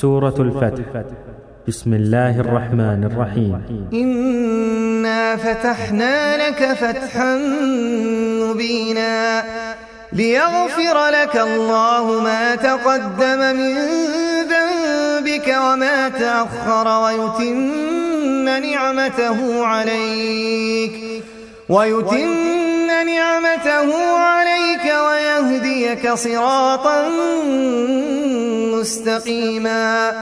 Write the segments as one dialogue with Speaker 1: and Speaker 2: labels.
Speaker 1: سورة الفتح. بسم الله الرحمن الرحيم.
Speaker 2: إنا فتحنا لك فتحا مبينا ليغفر لك الله ما تقدم من ذنبك وما تأخر ويتم نعمته عليك ويهديك صراطا مستقيما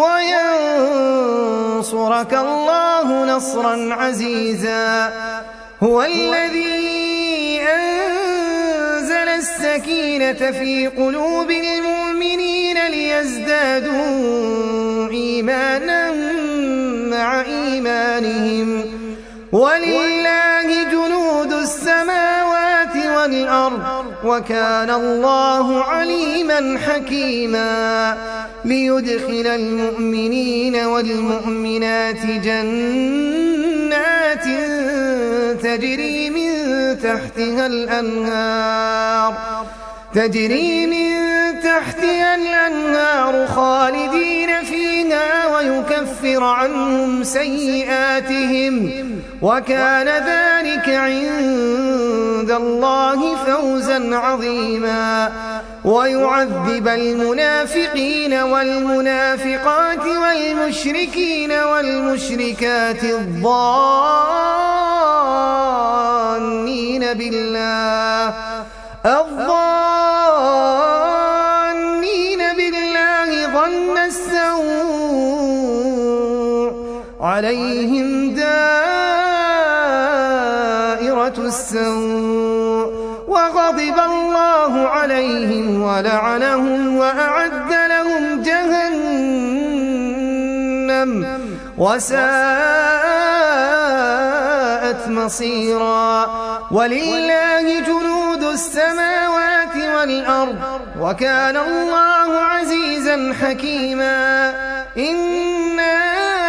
Speaker 2: وينصرك الله نصرا عزيزا. هو الذي أنزل السكينة في قلوب المؤمنين ليزدادوا إيمانا مع إيمانهم ولله جنود السماوات والأرض وكان الله عليما حكيما. ليدخل المؤمنين والمؤمنات جنات تجري من تحتها الأنهار خالدين فيها ويكفر عنهم سيئاتهم وكان ذلك عند الله فوزا عظيما. ويعذب المنافقين والمنافقات والمشركين والمشركات الظانين بالله ظن السوء عليهم دائرة السوء وغضب الله عليهم ولعنهم وأعد لهم جهنم وساءت مصيرا. ولله جنود السماوات والأرض وكان الله عزيزا حكيما. إنا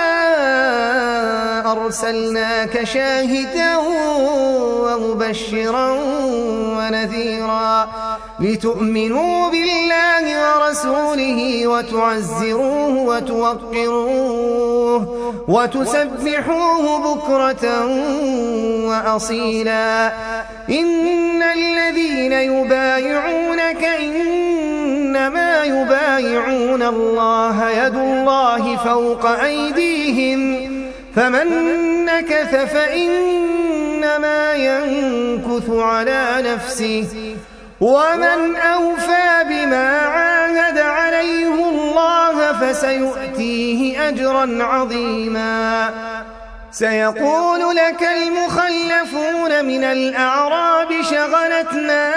Speaker 2: أرسلناك شاهدا ومبشرا ونذيرا لتؤمنوا بالله ورسوله وتعزروه وتوقروه وتسبحوه بكرة وأصيلا. إن الذين يبايعونك إنما يبايعون الله يد الله فوق أيديهم فمن نكث فإنما ينكث على نفسه ومن أوفى بما عاهد عليه الله فسيؤتيه أجرا عظيما. سيقول لك المخلفون من الأعراب شغلتنا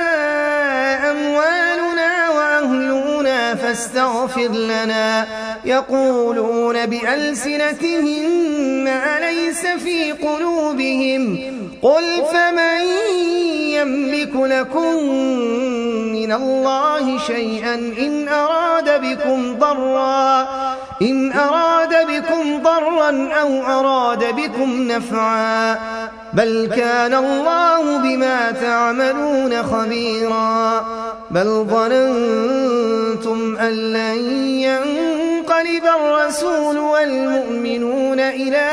Speaker 2: أموالنا وأهلنا فاستغفر لنا يقولون بألسنتهم ما ليس في قلوبهم قل فمن يملك لكم من الله شيئا إن أراد بكم ضرا أو أراد بكم نفعا بل كان الله بما تعملون خبيرا. بل ظننتم أن لن ينقلب الرسول والمؤمنون إلى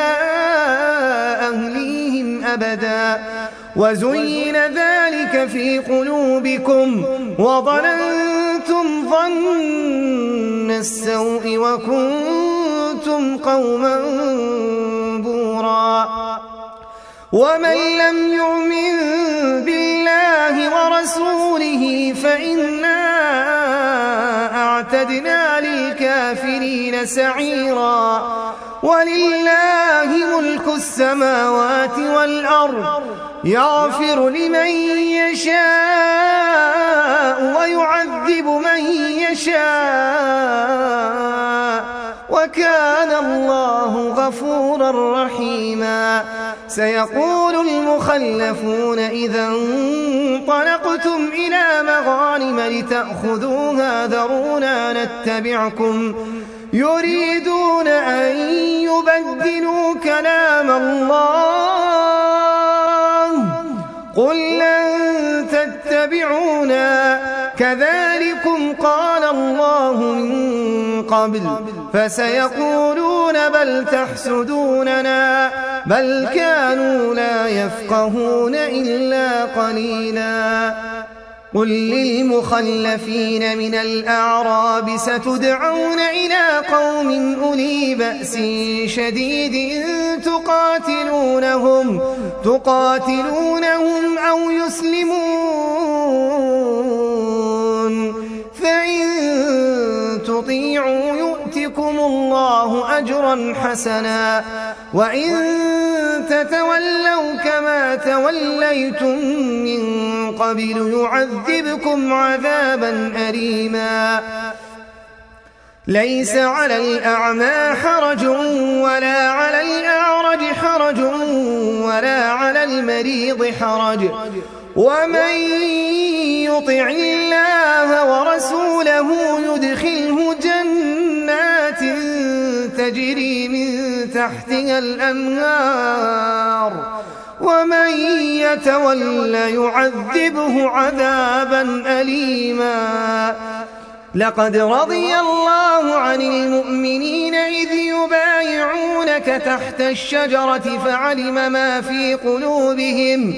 Speaker 2: أهليهم أبدا وزين ذلك في قلوبكم وظننتم ظن السوء وكنتم قوما بورا. ومن لم يؤمن بالله ورسوله فإنا أعتدنا للكافرين سعيرا. ولله ملك السماوات والأرض يغفر لمن يشاء ويعذب من يشاء وكان الله غفورا رحيما. سيقول المخلفون إذا انطلقتم إلى مغانم لتأخذوها ذرونا نتبعكم يريدون أن يبدلوا كلام الله قل لن تتبعونا كذلكم قال الله من قبل فسيقولون بل تحسدوننا بل كانوا لا يفقهون إلا قليلا قل للمخلفين من الأعراب ستدعون إلى قوم أولي بأس شديد تقاتلونهم أو يسلمون فإن تطيعوا يؤتكم الله أجرا حسنا وإن تتولوا كما توليتم من قبل يعذبكم عذابا أليما ليس على الأعمى حرج ولا على الأعرج حرج ولا على المريض حرج ومن يطع الله ورسوله يدخله جنات تجري من تحتها الأنهار ومن يتول يعذبه عذابا أليما لقد رضي الله عن المؤمنين إذ يبايعونك تحت الشجرة فعلم ما في قلوبهم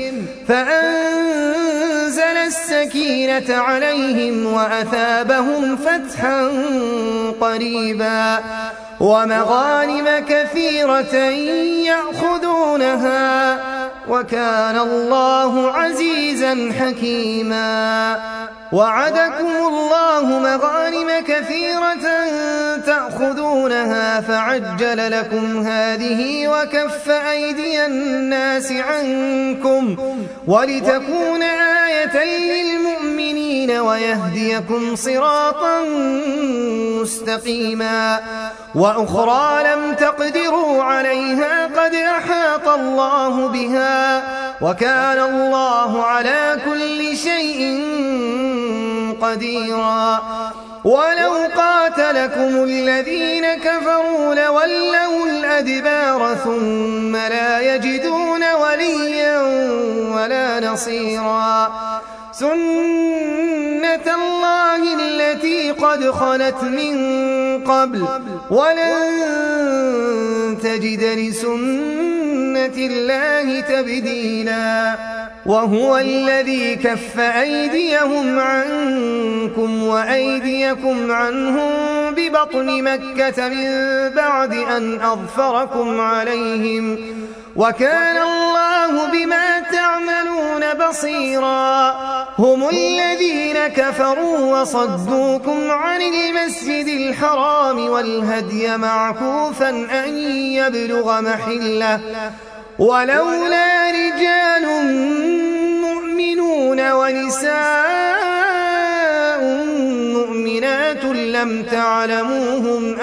Speaker 2: فأنزل السكينة عليهم وأثابهم فتحا قريبا ومغانم كثيرة يأخذونها وكان الله عزيزا حكيما وعدكم الله مغانم كثيرة تأخذونها فعجل لكم هذه وكف أيدي الناس عنكم ولتكون آية للمؤمنين ويهديكم صراطا مستقيما وأخرى لم تقدروا عليها قد أحاط الله بها وكان الله على كل شيء قديرا ولو قاتلكم الذين كفروا لولوا الأدبار ثم لا يجدون وليا ولا نصيرا سنة الله التي قد خلت من قبل ولن تجد لسنة الله تبديلا وهو الذي كف أيديهم عنكم وأيديكم عنهم ببطن مكة من بعد أن أظفركم عليهم وكان الله بما تعملون بصيرا هم الذين كفروا وصدوكم عن المسجد الحرام والهدي معكوفا أن يبلغ محله ولولا رجال مؤمنون ونساء مؤمنات لم تعلموهم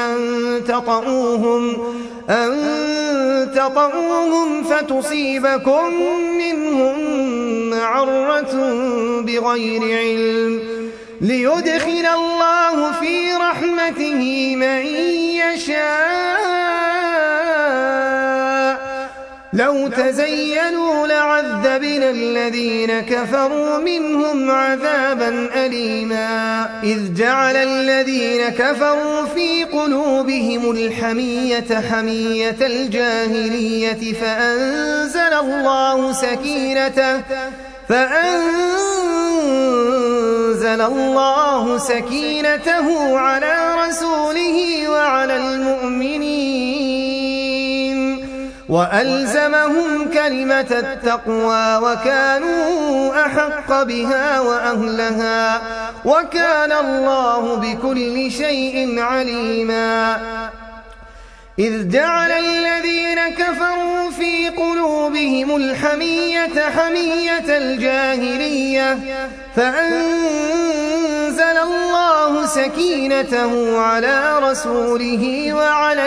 Speaker 2: أن تطؤوهم فتصيبكم منهم معرة بغير علم ليدخل الله في رحمته من يشاء لو تزينوا لعذبنا الذين كفروا منهم عذابا أليما إذ جعل الذين كفروا في قلوبهم الحمية حمية الجاهلية فأنزل الله سكينته على رسوله وعلى المؤمنين وألزمهم كلمة التقوى وكانوا أحق بها وأهلها وكان الله بكل شيء عليما إذ جعل الذين كفروا في قلوبهم الحمية حمية الجاهلية فأنزل الله سكينته على رسوله وعلى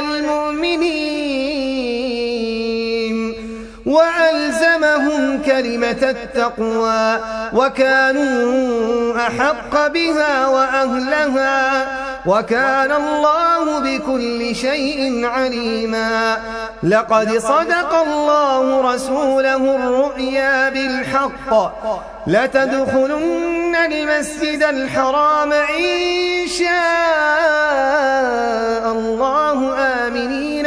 Speaker 2: المؤمنين وألزمهم كلمة التقوى وكانوا أحق بها وأهلها وكان الله بكل شيء عليما لقد صدق الله رسوله الرؤيا بالحق لتدخلن المسجد الحرام إن شاء الله آمنين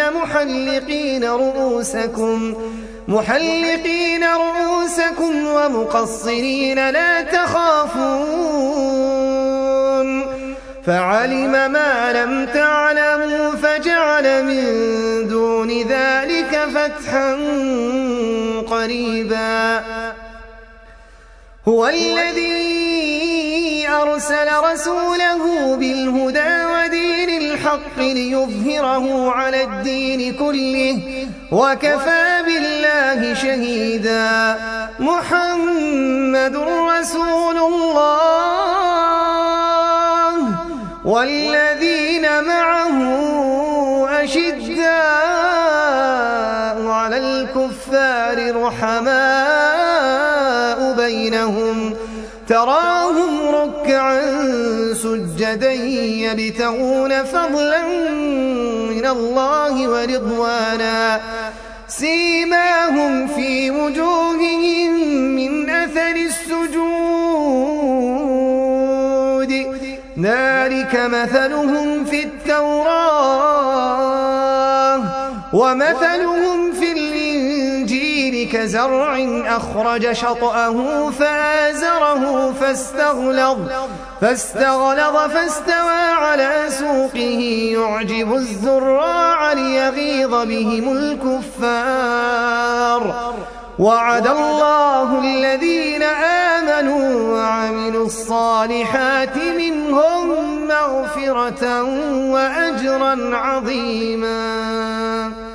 Speaker 2: محلقين رؤوسكم ومقصرين لا تخافون فعلم ما لم تعلموا فجعل من دون ذلك فتحا قريبا هو الذي أرسل رسوله بالهدى ودين الحق ليظهره على الدين كله وكفى بالله شهيدا محمد رسول الله والذين معه أشداء على الكفار رحماء بينهم تراهم ركعا سجدا يبتغون فضلا من الله ورضوانا سيماهم في وجوههم من أثر السجود ذلك مثلهم في التوراة ومثلهم في الإنجيل كزرع أخرج شطأه فآزره فاستغلظ فاستوى على سوقه يعجب الزراع ليغيظ بهم الكفار وعد الله الذين آمنوا وعملوا الصالحات منهم مغفرة وأجرا عظيما.